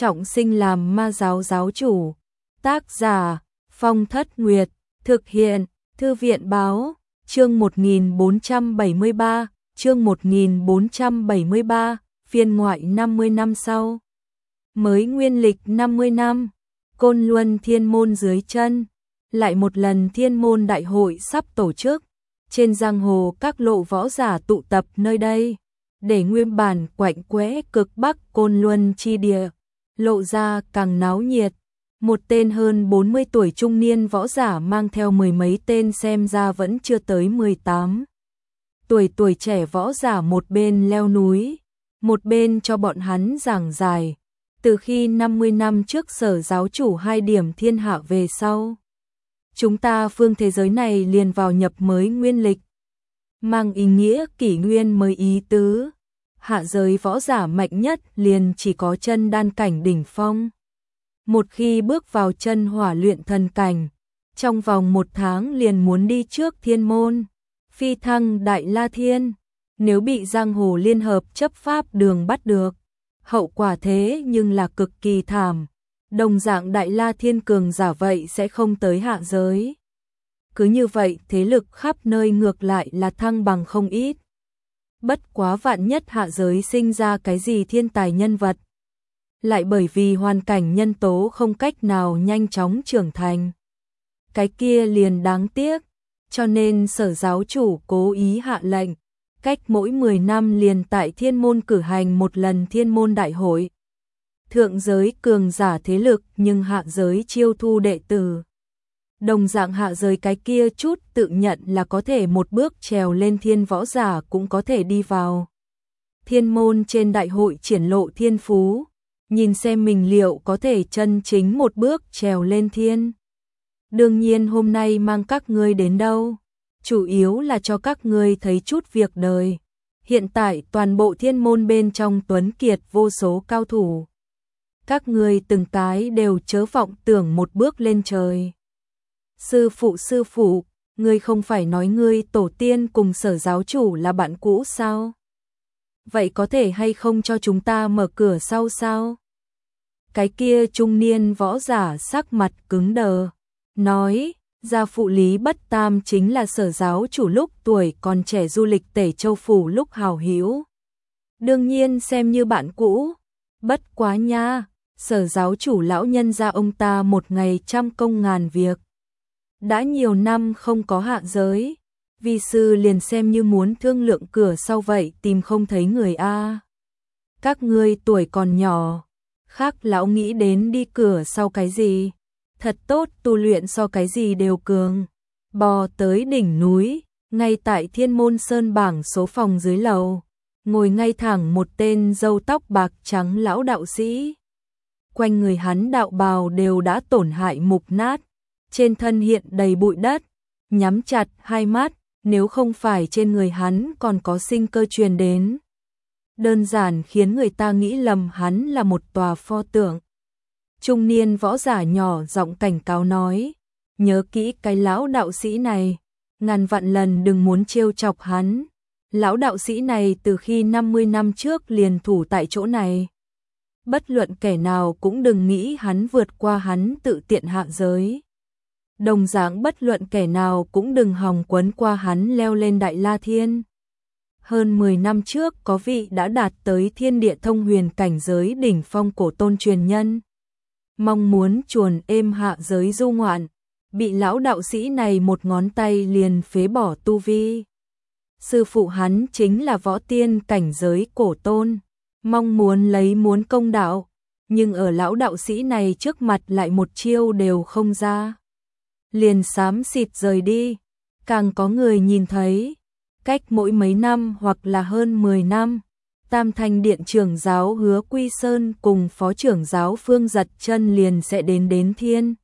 trọng sinh làm ma giáo giáo chủ. Tác giả Phong Thất Nguyệt. Thực hiện Thư viện Báo. Chương 1473. Chương 1473. Phiên ngoại 50 năm sau. Mới nguyên lịch 50 năm. Côn Luân Thiên Môn dưới chân. Lại một lần Thiên Môn Đại hội sắp tổ chức. Trên giang hồ các lộ võ giả tụ tập nơi đây, để nguyên bản quạnh quẽ cực bắc Côn Luân chi địa lộ ra càng náo nhiệt. Một tên hơn 40 tuổi trung niên võ giả mang theo mười mấy tên xem ra vẫn chưa tới 18 tuổi trẻ võ giả một bên leo núi, một bên cho bọn hắn giảng giải. Từ khi 50 năm trước Sở giáo chủ 2 điểm thiên hạ về sau, chúng ta phương thế giới này liền vào nhập mới nguyên lịch, mang ý nghĩa kỷ nguyên mới ý tứ. Hạ giới võ giả mạnh nhất liền chỉ có chân đan cảnh đỉnh phong. Một khi bước vào chân hỏa luyện thần cảnh, trong vòng 1 tháng liền muốn đi trước thiên môn, phi thăng Đại La Thiên. Nếu bị giang hồ liên hợp chấp pháp đường bắt được, hậu quả thế nhưng là cực kỳ thảm. Đồng dạng Đại La Thiên cường giả vậy sẽ không tới hạ giới. Cứ như vậy thế lực khắp nơi ngược lại là thăng bằng không ít. Bất quá vạn nhất hạ giới sinh ra cái gì thiên tài nhân vật, lại bởi vì hoàn cảnh nhân tố không cách nào nhanh chóng trưởng thành, cái kia liền đáng tiếc. Cho nên Sở giáo chủ cố ý hạ lệnh, cách mỗi 10 năm liền tại thiên môn cử hành một lần thiên môn đại hội. Thượng giới cường giả thế lực nhưng hạ giới chiêu thu đệ tử. Đồng dạng hạ giới cái kia chút tự nhận là có thể một bước trèo lên thiên võ giả cũng có thể đi vào thiên môn trên đại hội triển lộ thiên phú, nhìn xem mình liệu có thể chân chính một bước trèo lên thiên. Đương nhiên hôm nay mang các ngươi đến đâu, chủ yếu là cho các ngươi thấy chút việc đời. Hiện tại toàn bộ thiên môn bên trong tuấn kiệt vô số cao thủ. Các ngươi từng cái đều chớ vọng tưởng một bước lên trời. Sư phụ, ngươi không phải nói ngươi tổ tiên cùng Sở giáo chủ là bạn cũ sao? Vậy có thể hay không cho chúng ta mở cửa sau sao? Cái kia trung niên võ giả sắc mặt cứng đờ, nói, gia phụ Lý Bất Tam chính là Sở giáo chủ lúc tuổi còn trẻ du lịch Tể Châu phủ lúc hào hữu. Đương nhiên xem như bạn cũ, bất quá nha, Sở giáo chủ lão nhân gia ông ta một ngày trăm công ngàn việc. Đã nhiều năm không có hạ giới, vi sư liền xem như muốn thương lượng cửa sau vậy tìm không thấy người a. Các ngươi tuổi còn nhỏ, khác lão nghĩ đến đi cửa sau cái gì? Thật tốt, tu luyện so cái gì đều cường. Bò tới đỉnh núi, ngay tại Thiên Môn Sơn bảng số phòng dưới lầu, ngồi ngay thẳng một tên râu tóc bạc trắng lão đạo sĩ. Quanh người hắn đạo bào đều đã tổn hại mục nát, trên thân hiện đầy bụi đất, nhắm chặt hai mắt, nếu không phải trên người hắn còn có sinh cơ truyền đến, đơn giản khiến người ta nghĩ lầm hắn là một tòa pho tượng. Trung niên võ giả nhỏ giọng cảnh cáo nói, nhớ kỹ cái lão đạo sĩ này, ngàn vạn lần đừng muốn trêu chọc hắn. Lão đạo sĩ này từ khi 50 năm trước liền thủ tại chỗ này. Bất luận kẻ nào cũng đừng nghĩ hắn vượt qua hắn tự tiện hạ giới. Đồng dạng bất luận kẻ nào cũng đừng hòng quấn qua hắn leo lên Đại La Thiên. Hơn 10 năm trước có vị đã đạt tới thiên địa thông huyền cảnh giới đỉnh phong cổ tôn truyền nhân, mong muốn chuồn êm hạ giới du ngoạn, bị lão đạo sĩ này một ngón tay liền phế bỏ tu vi. Sư phụ hắn chính là võ tiên cảnh giới cổ tôn, mong muốn công đạo, nhưng ở lão đạo sĩ này trước mặt lại một chiêu đều không ra, liền xám xịt rời đi. Càng có người nhìn thấy, cách mỗi mấy năm hoặc là hơn 10 năm, Tam Thanh Điện trưởng giáo Hứa Quy Sơn cùng phó trưởng giáo Phương Giật Chân liền sẽ đến thiên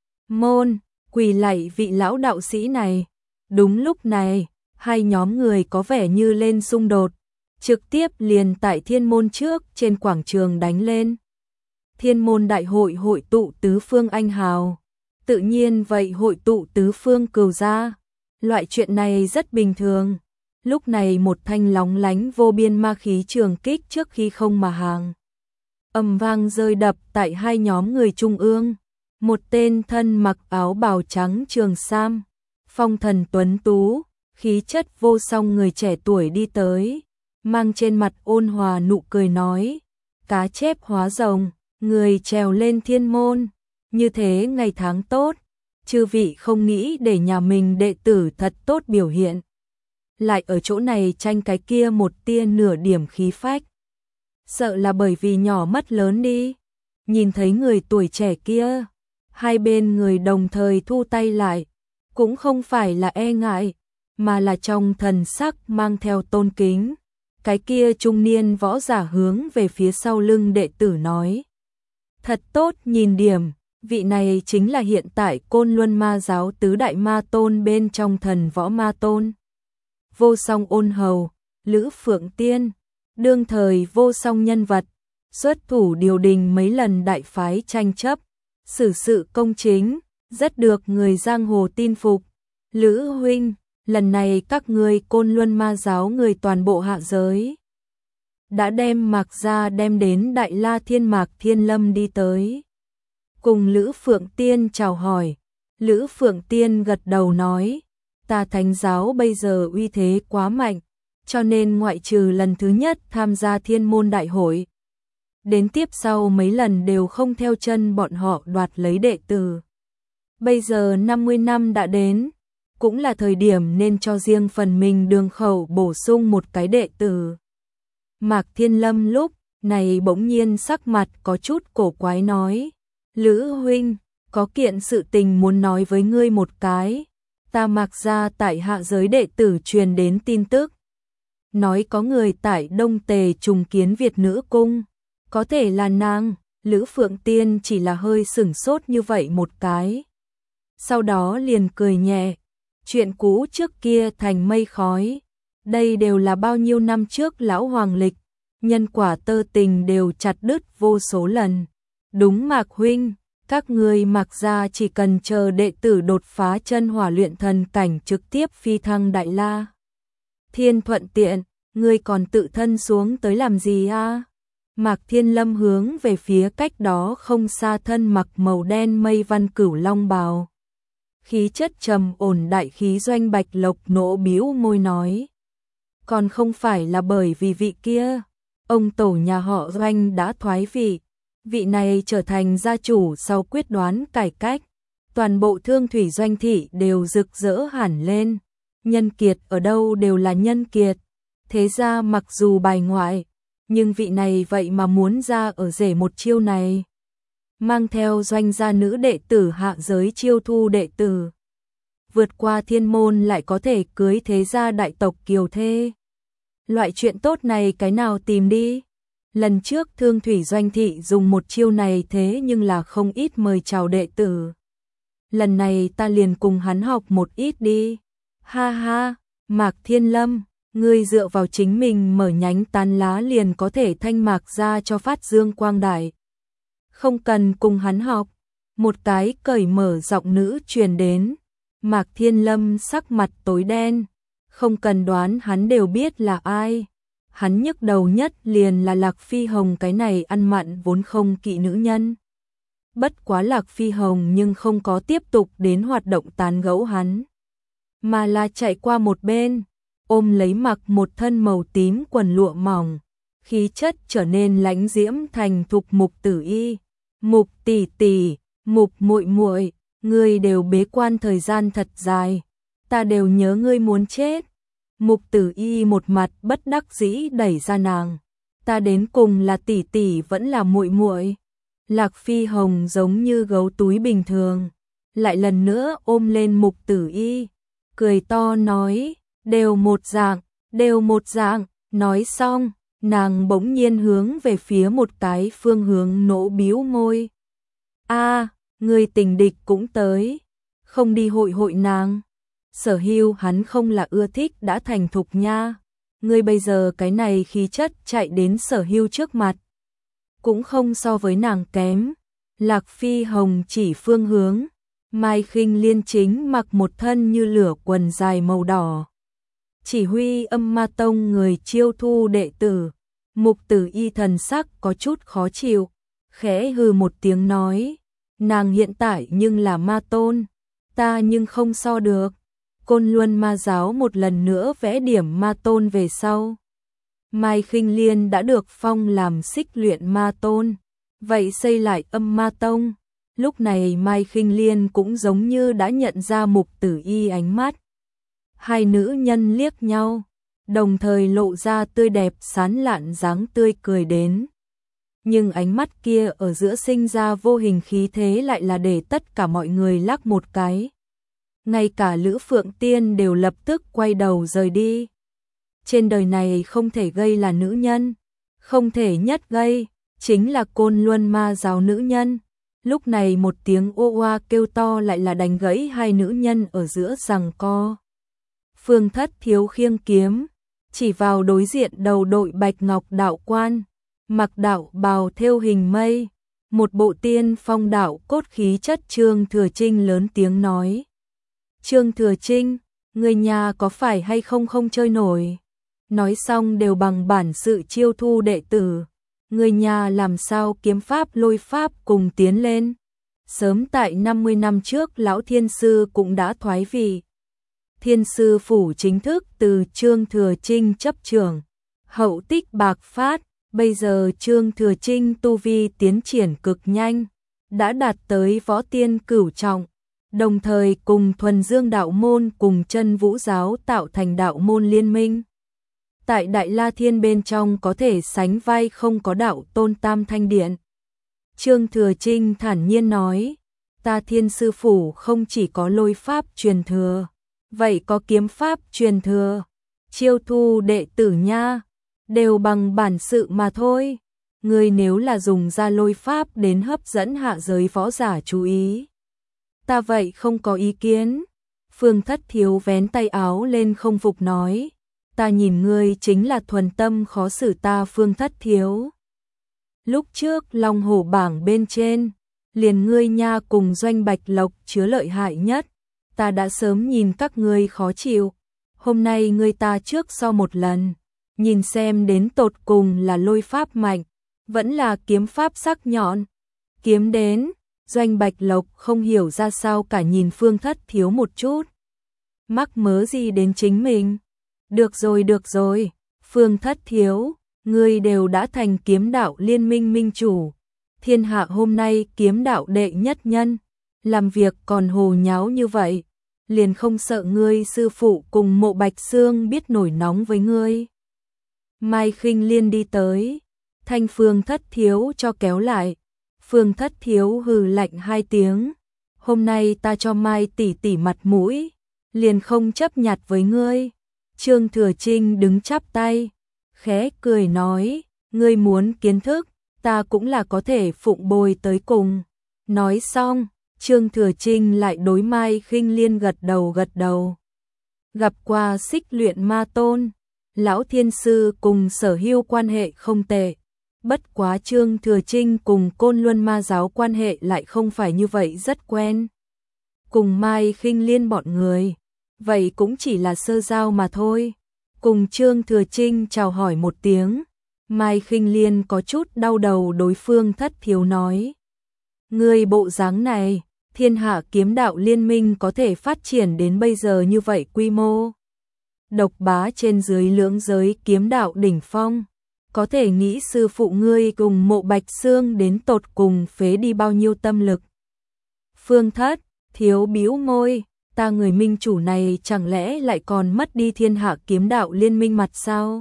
môn, quỳ lạy vị lão đạo sĩ này. Đúng lúc này, hai nhóm người có vẻ như lên xung đột, trực tiếp liền tại thiên môn trước trên quảng trường đánh lên. Thiên môn đại hội hội tụ tứ phương anh hào, tự nhiên vậy hội tụ tứ phương cừu gia. Loại chuyện này rất bình thường. Lúc này một thanh lóng lánh vô biên ma khí trường kích trước khi không mà hàng ầm vang rơi đập tại hai nhóm người trung ương. Một tên thân mặc áo bào trắng trường sam, phong thần tuấn tú, khí chất vô song người trẻ tuổi đi tới, mang trên mặt ôn hòa nụ cười nói: cá chép hóa rồng, người trèo lên thiên môn, như thế ngày tháng tốt, chư vị không nghĩ để nhà mình đệ tử thật tốt biểu hiện. Lại ở chỗ này tranh cái kia một tia nửa điểm khí phách. Sợ là bởi vì nhỏ mất lớn đi. Nhìn thấy người tuổi trẻ kia, hai bên người đồng thời thu tay lại, cũng không phải là e ngại, mà là trong thần sắc mang theo tôn kính. Cái kia trung niên võ giả hướng về phía sau lưng đệ tử nói: thật tốt nhìn điểm, vị này chính là hiện tại Côn Luân Ma giáo tứ đại ma tôn bên trong thần võ ma tôn. Vô song ôn hầu, Lữ Phượng Tiên, đương thời vô song nhân vật, xuất thủ điều đình mấy lần đại phái tranh chấp, xử sự công chính, rất được người giang hồ tin phục. Lữ huynh, lần này các ngươi Côn Luân Ma giáo người toàn bộ hạ giới đã đem Mạc gia đem đến Đại La Thiên Mạc Thiên Lâm đi tới. Cùng Lữ Phượng Tiên chào hỏi, Lữ Phượng Tiên gật đầu nói: ta thánh giáo bây giờ uy thế quá mạnh, cho nên ngoại trừ lần thứ nhất tham gia thiên môn đại hội, đến tiếp sau mấy lần đều không theo chân bọn họ đoạt lấy đệ tử. Bây giờ 50 năm đã đến, cũng là thời điểm nên cho riêng phần mình đường khẩu bổ sung một cái đệ tử. Mạc Thiên Lâm lúc này bỗng nhiên sắc mặt có chút cổ quái nói: Lữ huynh, có kiện sự tình muốn nói với ngươi một cái. Ta Mạc gia tại hạ giới đệ tử truyền đến tin tức, nói có người tại Đông Tề trùng kiến Việt Nữ Cung, có thể là nàng. Lữ Phượng Tiên chỉ là hơi sửng sốt như vậy một cái, sau đó liền cười nhẹ: chuyện cũ trước kia thành mây khói, đây đều là bao nhiêu năm trước lão hoàng lịch, nhân quả tơ tình đều chặt đứt vô số lần. Đúng Mạc huynh, các ngươi Mạc gia chỉ cần chờ đệ tử đột phá chân hỏa luyện thần cảnh trực tiếp phi thăng Đại La Thiên thuận tiện, ngươi còn tự thân xuống tới làm gì a? Mạc Thiên Lâm hướng về phía cách đó không xa thân mặc màu đen mây văn cửu long bào, khí chất trầm ổn đại khí Doanh Bạch Lộc nỗ bĩu môi nói: còn không phải là bởi vì vị kia, ông tổ nhà họ Doanh đã thoái vị, vị này trở thành gia chủ sau quyết đoán cải cách, toàn bộ Thương Thủy Doanh thị đều rực rỡ hẳn lên, nhân kiệt ở đâu đều là nhân kiệt, thế ra mặc dù bài ngoại, nhưng vị này vậy mà muốn ra ở rể một chiêu này, mang theo Doanh gia nữ đệ tử hạ giới chiêu thu đệ tử, vượt qua thiên môn lại có thể cưới thế gia đại tộc kiều thê. Loại chuyện tốt này cái nào tìm đi. Lần trước Thương Thủy Doanh thị dùng một chiêu này thế nhưng là không ít mời chào đệ tử. Lần này ta liền cùng hắn học một ít đi. Ha ha, Mạc Thiên Lâm, ngươi dựa vào chính mình mở nhánh tán lá liền có thể thanh Mạc ra cho phát dương quang đại. Không cần cùng hắn học. Một cái cởi mở giọng nữ truyền đến. Mạc Thiên Lâm sắc mặt tối đen, không cần đoán hắn đều biết là ai. Hắn nhức đầu nhất liền là Lạc Phi Hồng, cái này ăn mặn vốn không kỵ nữ nhân. Bất quá Lạc Phi Hồng nhưng không có tiếp tục đến hoạt động tán gẫu hắn, mà là chạy qua một bên, ôm lấy mặc một thân màu tím quần lụa mỏng, khí chất trở nên lãnh diễm thành thục. Mục Tử Y, Mục tỷ tỷ, Mục muội muội, ngươi đều bế quan thời gian thật dài, ta đều nhớ ngươi muốn chết. Mục Tử Y một mặt bất đắc dĩ đẩy ra nàng, ta đến cùng là tỷ tỷ vẫn là muội muội. Lạc Phi Hồng giống như gấu túi bình thường, lại lần nữa ôm lên Mục Tử Y, cười to nói: đều một dạng, đều một dạng. Nói xong, nàng bỗng nhiên hướng về phía một cái phương hướng nỗ bĩu môi. A, người tình địch cũng tới, không đi hội hội nàng. Sở Hưu hắn không là ưa thích đã thành thục nha. Ngươi bây giờ cái này khí chất chạy đến Sở Hưu trước mặt, cũng không so với nàng kém. Lạc Phi Hồng chỉ phương hướng, Mai Khinh Liên chính mặc một thân như lửa quần dài màu đỏ, chỉ huy Âm Ma Tông người chiêu thu đệ tử. Mục Tử Y thần sắc có chút khó chịu, khẽ hừ một tiếng nói, nàng hiện tại nhưng là ma tôn, ta nhưng không so được. Côn Luân ma giáo một lần nữa vẽ điểm ma tôn về sau. Mai Khinh Liên đã được phong làm xích luyện ma tôn, vậy xây lại âm ma tông. Lúc này Mai Khinh Liên cũng giống như đã nhận ra Mục Tử Y ánh mắt. Hai nữ nhân liếc nhau, đồng thời lộ ra tươi đẹp sán lạn dáng tươi cười đến. Nhưng ánh mắt kia ở giữa sinh ra vô hình khí thế lại là để tất cả mọi người lắc một cái. Ngay cả Lữ Phượng Tiên đều lập tức quay đầu rời đi. Trên đời này không thể gây là nữ nhân, không thể nhất gây, chính là Côn Luân ma giáo nữ nhân. Lúc này một tiếng ô oa kêu to lại là đánh gãy hai nữ nhân ở giữa giằng co. Phương Thất Thiếu khiêng kiếm, chỉ vào đối diện đầu đội bạch ngọc đạo quan, mặc đạo bào thêu hình mây, một bộ tiên phong đạo cốt khí chất Trương Thừa Trinh lớn tiếng nói. Trương Thừa Trinh, người nhà có phải hay không không chơi nổi? Nói xong đều bằng bản sự chiêu thu đệ tử. Người nhà làm sao kiếm pháp lôi pháp cùng tiến lên. Sớm tại 50 năm trước Lão Thiên Sư cũng đã thoái vị. Thiên Sư Phủ chính thức từ Trương Thừa Trinh chấp trưởng. Hậu tích bạc phát, bây giờ Trương Thừa Trinh tu vi tiến triển cực nhanh. Đã đạt tới võ tiên cửu trọng. Đồng thời cùng Thuần Dương đạo môn cùng Chân Vũ giáo tạo thành đạo môn liên minh. Tại Đại La Thiên bên trong có thể sánh vai không có đạo tôn Tam Thanh Điện. Trương Thừa Trinh thản nhiên nói, ta Thiên Sư Phủ không chỉ có lôi pháp truyền thừa, vậy có kiếm pháp truyền thừa, chiêu thu đệ tử nha, đều bằng bản sự mà thôi. Người nếu là dùng ra lôi pháp đến hấp dẫn hạ giới võ giả chú ý, ta vậy không có ý kiến. Phương Thất Thiếu vén tay áo lên không phục nói, ta nhìn ngươi chính là thuần tâm khó xử ta Phương Thất Thiếu. Lúc trước Long Hổ bảng bên trên, liền ngươi nha cùng Doanh Bạch Lộc chứa lợi hại nhất, ta đã sớm nhìn các ngươi khó chịu, hôm nay ngươi ta trước so một lần, nhìn xem đến tột cùng là lôi pháp mạnh, vẫn là kiếm pháp sắc nhọn. Kiếm đến, Doanh Bạch Lộc không hiểu ra sao cả nhìn Phương Thất Thiếu một chút. Mắc mớ gì đến chính mình? Được rồi, Phương Thất Thiếu, ngươi đều đã thành kiếm đạo liên minh minh chủ. Thiên hạ hôm nay kiếm đạo đệ nhất nhân, làm việc còn hồ nháo như vậy, liền không sợ ngươi sư phụ cùng Mộ Bạch Xương biết nổi nóng với ngươi. Mai Khinh Liên đi tới, thanh Phương Thất Thiếu cho kéo lại. Phương Thất Thiếu hừ lạnh hai tiếng, hôm nay ta cho Mai tỷ tỷ mặt mũi, liền không chấp nhặt với ngươi. Trương Thừa Trinh đứng chắp tay, khẽ cười nói, ngươi muốn kiến thức, ta cũng là có thể phụng bồi tới cùng. Nói xong, Trương Thừa Trinh lại đối Mai Khinh Liên gật đầu. Gặp qua xích luyện ma tôn, Lão Thiên Sư cùng Sở Hưu quan hệ không tệ. Bất quá Trương Thừa Trinh cùng Côn Luân ma giáo quan hệ lại không phải như vậy rất quen. Cùng Mai Khinh Liên bọn người, vậy cũng chỉ là sơ giao mà thôi. Cùng Trương Thừa Trinh chào hỏi một tiếng, Mai Khinh Liên có chút đau đầu đối phương Thất Thiếu nói. Người bộ dáng này, thiên hạ kiếm đạo liên minh có thể phát triển đến bây giờ như vậy quy mô. Độc bá trên dưới lưỡng giới kiếm đạo đỉnh phong. Có thể nghĩ sư phụ ngươi cùng Mộ Bạch Xương đến tột cùng phế đi bao nhiêu tâm lực. Phương Thất Thiếu bĩu môi, ta người minh chủ này chẳng lẽ lại còn mất đi thiên hạ kiếm đạo liên minh mặt sao?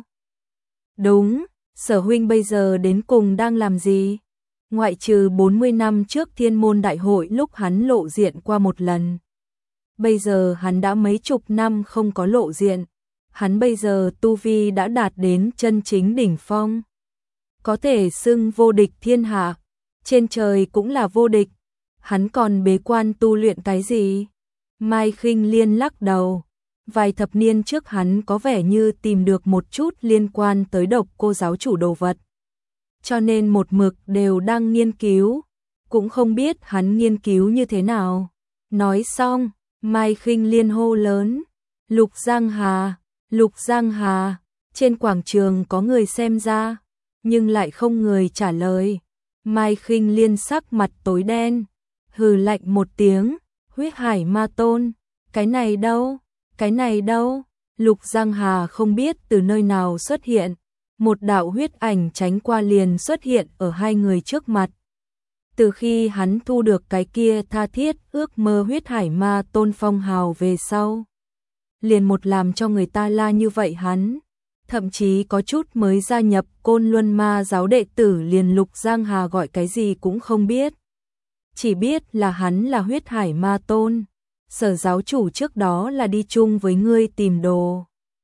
Đúng, Sở huynh bây giờ đến cùng đang làm gì? Ngoại trừ 40 năm trước Thiên Môn Đại hội lúc hắn lộ diện qua một lần. Bây giờ hắn đã mấy chục năm không có lộ diện. Hắn bây giờ tu vi đã đạt đến chân chính đỉnh phong. Có thể xưng vô địch thiên hạ, trên trời cũng là vô địch. Hắn còn bế quan tu luyện cái gì? Mai Khinh Liên lắc đầu. Vài thập niên trước hắn có vẻ như tìm được một chút liên quan tới Độc Cô giáo chủ đồ vật. Cho nên một mực đều đang nghiên cứu. Cũng không biết hắn nghiên cứu như thế nào. Nói xong, Mai Khinh Liên hô lớn. Lục Giang Hà, trên quảng trường có người xem ra. nhưng lại không người trả lời. Mai Khinh Liên sắc mặt tối đen, hừ lạnh một tiếng, huyết hải ma tôn, cái này đâu, cái này đâu. Lục Giang Hà không biết từ nơi nào xuất hiện, một đạo huyết ảnh tránh qua liền xuất hiện ở hai người trước mặt. Từ khi hắn thu được cái kia tha thiết ước mơ huyết hải ma tôn phong hào về sau, liền một làm cho người ta la như vậy hắn, thậm chí có chút mới gia nhập Côn Luân Ma giáo đệ tử liền Lục Giang Hà gọi cái gì cũng không biết. Chỉ biết là hắn là huyết hải ma tôn, Sở giáo chủ trước đó là đi chung với ngươi tìm đồ.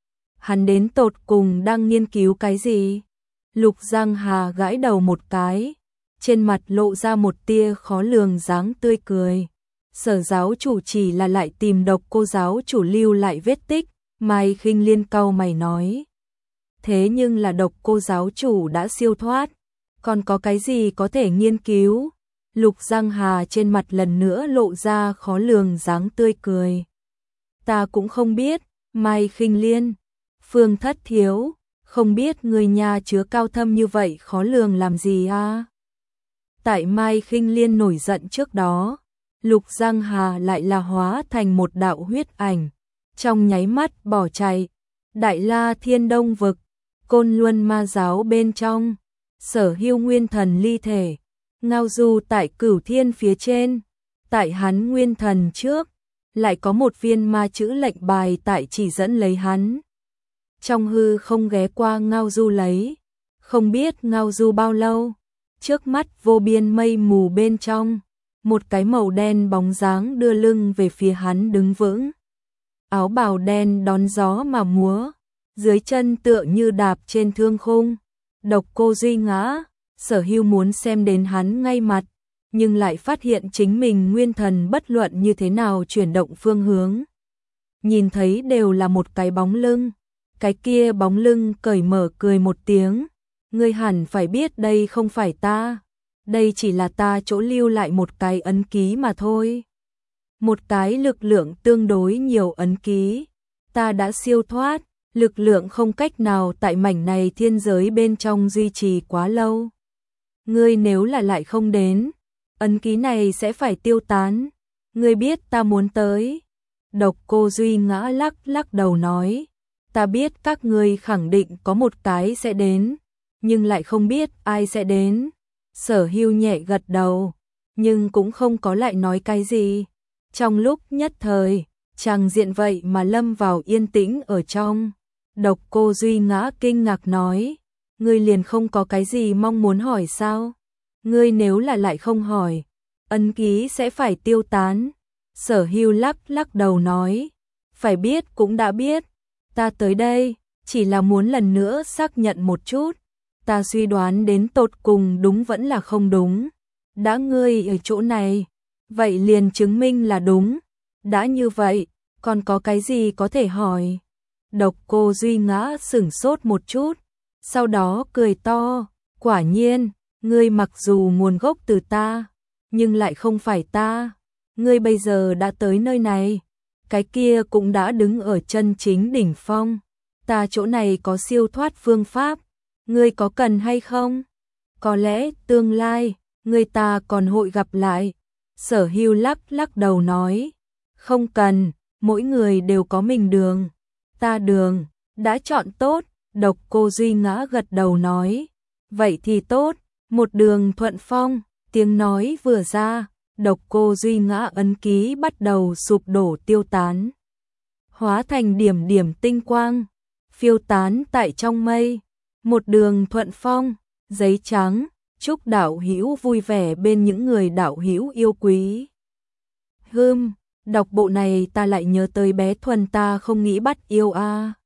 Hắn đến tột cùng đang nghiên cứu cái gì? Lục Giang Hà gãi đầu một cái, trên mặt lộ ra một tia khó lường dáng tươi cười. Sở giáo chủ chỉ là lại tìm Độc Cô giáo chủ lưu lại vết tích, Mai Khinh Liên cau mày nói. Thế nhưng là Độc Cô giáo chủ đã siêu thoát, còn có cái gì có thể nghiên cứu? Lục Giang Hà trên mặt lần nữa lộ ra khó lường dáng tươi cười. Ta cũng không biết, Mai Khinh Liên, Phương Thất Thiếu, không biết người nhà chứa cao thâm như vậy khó lường làm gì à? Tại Mai Khinh Liên nổi giận trước đó, Lục Giang Hà lại là hóa thành một đạo huyết ảnh, trong nháy mắt bỏ chạy. Đại La Thiên Đông vực, Côn Luân Ma giáo bên trong, Sở Hưu nguyên thần ly thể, ngao du tại Cửu Thiên phía trên, tại hắn nguyên thần trước, lại có một viên ma chữ lệnh bài tại chỉ dẫn lấy hắn. Trong hư không ghé qua ngao du lấy, không biết ngao du bao lâu, trước mắt vô biên mây mù bên trong, một cái màu đen bóng dáng đưa lưng về phía hắn đứng vững. Áo bào đen đón gió mà múa, dưới chân tựa như đạp trên thương khung. Độc Cô Duy ngã, Sở Hưu muốn xem đến hắn ngay mặt, nhưng lại phát hiện chính mình nguyên thần bất luận như thế nào chuyển động phương hướng. Nhìn thấy đều là một cái bóng lưng, cái kia bóng lưng cởi mở cười một tiếng. Ngươi hẳn phải biết đây không phải ta, đây chỉ là ta chỗ lưu lại một cái ấn ký mà thôi. Một cái lực lượng tương đối nhiều ấn ký, ta đã siêu thoát, lực lượng không cách nào tại mảnh này thiên giới bên trong duy trì quá lâu. Ngươi nếu là lại không đến, ấn ký này sẽ phải tiêu tán. Ngươi biết ta muốn tới. Độc Cô Duy ngã lắc đầu nói, ta biết các ngươi khẳng định có một cái sẽ đến, nhưng lại không biết ai sẽ đến. Sở Hưu nhẹ gật đầu, nhưng cũng không có lại nói cái gì. Trong lúc nhất thời, chàng diện vậy mà lâm vào yên tĩnh ở trong. Độc Cô Duy ngã kinh ngạc nói, ngươi liền không có cái gì mong muốn hỏi sao? Ngươi nếu là lại không hỏi, ấn ký sẽ phải tiêu tán. Sở Hưu lắc đầu nói, phải biết cũng đã biết, ta tới đây chỉ là muốn lần nữa xác nhận một chút, ta suy đoán đến tột cùng đúng vẫn là không đúng. Đã ngươi ở chỗ này, vậy liền chứng minh là đúng. Đã như vậy, còn có cái gì có thể hỏi? Độc Cô Duy ngã sửng sốt một chút, sau đó cười to, quả nhiên, ngươi mặc dù nguồn gốc từ ta, nhưng lại không phải ta. Ngươi bây giờ đã tới nơi này, cái kia cũng đã đứng ở chân chính đỉnh phong. Ta chỗ này có siêu thoát phương pháp, ngươi có cần hay không? Có lẽ tương lai, ngươi ta còn hội gặp lại. Sở Hưu lắc đầu nói, không cần, mỗi người đều có mình đường. Ta đường, đã chọn tốt. Độc Cô Duy ngã gật đầu nói, vậy thì tốt, một đường thuận phong. Tiếng nói vừa ra, Độc Cô Duy ngã ấn ký bắt đầu sụp đổ tiêu tán, hóa thành điểm điểm tinh quang, phiêu tán tại trong mây. Một đường thuận phong, giấy trắng, chúc đạo hữu vui vẻ bên những người đạo hữu yêu quý. Đọc bộ này ta lại nhớ tới bé Thuần ta không nghĩ bắt yêu a.